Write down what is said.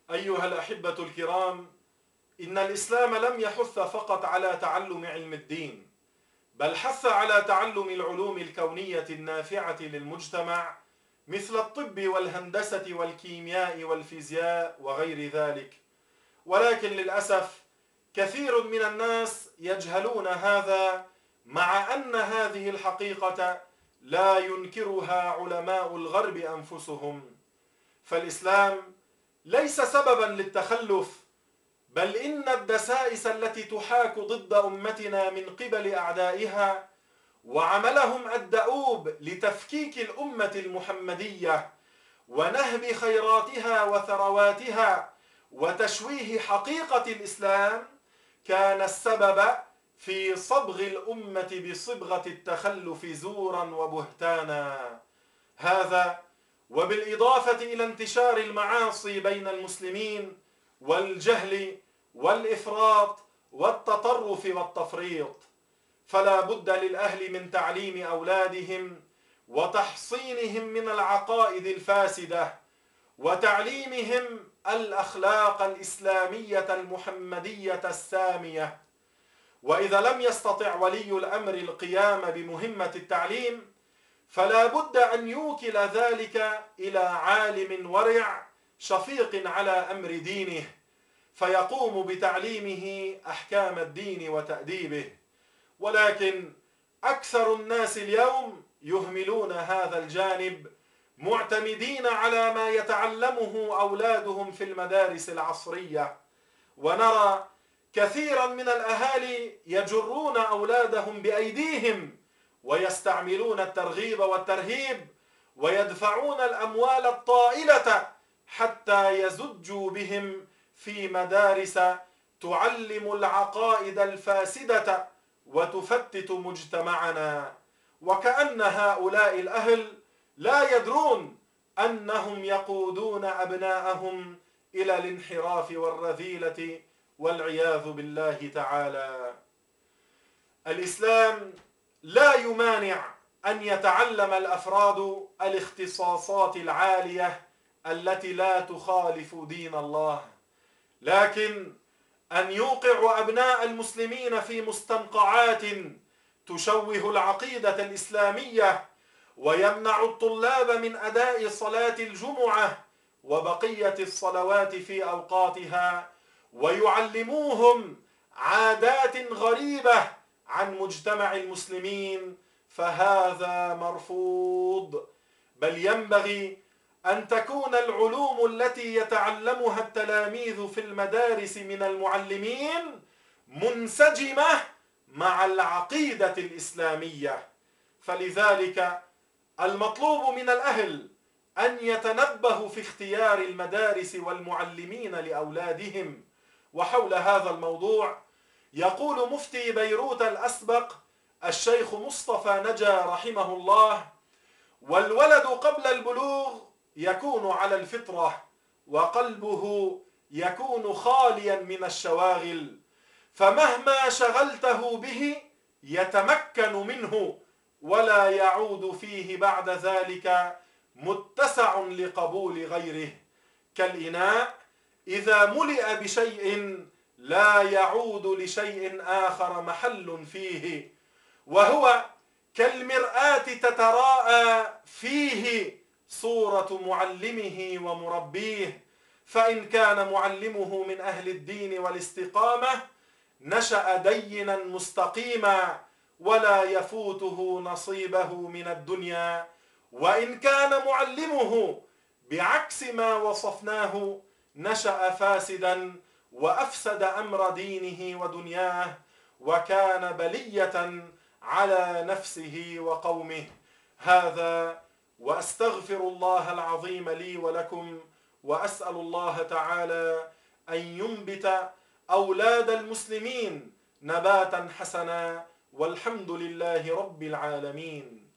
أيها الأحبة الكرام، إن الإسلام لم يحث فقط على تعلم علم الدين، بل حث على تعلم العلوم الكونية النافعة للمجتمع مثل الطب والهندسة والكيمياء والفيزياء وغير ذلك. ولكن للأسف كثير من الناس يجهلون هذا، مع أن هذه الحقيقة لا ينكرها علماء الغرب أنفسهم. فالإسلام ليس سببا للتخلف، بل إن الدسائس التي تحاك ضد أمتنا من قبل أعدائها وعملهم الدؤوب لتفكيك الأمة المحمدية ونهب خيراتها وثرواتها وتشويه حقيقة الإسلام كان السبب في صبغ الأمة بصبغة التخلف زورا وبهتانا. هذا وبالإضافة إلى انتشار المعاصي بين المسلمين والجهل والإفراط والتطرف والتفريط، فلا بد للأهل من تعليم أولادهم وتحصينهم من العقائد الفاسدة وتعليمهم الأخلاق الإسلامية المحمدية السامية. وإذا لم يستطع ولي الأمر القيام بمهمة التعليم فلا بد أن يوكل ذلك إلى عالم ورع شفيق على أمر دينه فيقوم بتعليمه أحكام الدين وتأديبه. ولكن أكثر الناس اليوم يهملون هذا الجانب، معتمدين على ما يتعلمه أولادهم في المدارس العصرية. ونرى كثيرا من الأهالي يجرون أولادهم بأيديهم ويستعملون الترغيب والترهيب ويدفعون الأموال الطائلة حتى يزجوا بهم في مدارس تعلم العقائد الفاسدة وتفتت مجتمعنا، وكأن هؤلاء الأهل لا يدرون أنهم يقودون أبناءهم إلى الانحراف والرذيلة والعياذ بالله تعالى. الإسلام لا يمانع أن يتعلم الأفراد الاختصاصات العالية التي لا تخالف دين الله، لكن أن يوقع أبناء المسلمين في مستنقعات تشوه العقيدة الإسلامية ويمنع الطلاب من أداء صلاة الجمعة وبقية الصلوات في أوقاتها ويعلموهم عادات غريبة عن مجتمع المسلمين، فهذا مرفوض. بل ينبغي أن تكون العلوم التي يتعلمها التلاميذ في المدارس من المعلمين منسجمة مع العقيدة الإسلامية. فلذلك المطلوب من الأهل أن يتنبهوا في اختيار المدارس والمعلمين لأولادهم. وحول هذا الموضوع يقول مفتي بيروت الأسبق الشيخ مصطفى نجا رحمه الله: والولد قبل البلوغ يكون على الفطرة وقلبه يكون خاليا من الشواغل، فمهما شغلته به يتمكن منه ولا يعود فيه بعد ذلك متسع لقبول غيره، كالإناء إذا ملئ بشيء لا يعود لشيء آخر محل فيه، وهو كالمرآة تتراءى فيه صورة معلمه ومربيه، فإن كان معلمه من أهل الدين والاستقامة نشأ دينا مستقيما ولا يفوته نصيبه من الدنيا، وإن كان معلمه بعكس ما وصفناه نشأ فاسدا وأفسد أمر دينه ودنياه وكان بلية على نفسه وقومه. هذا وأستغفر الله العظيم لي ولكم، وأسأل الله تعالى أن ينبت أولاد المسلمين نباتا حسنا، والحمد لله رب العالمين.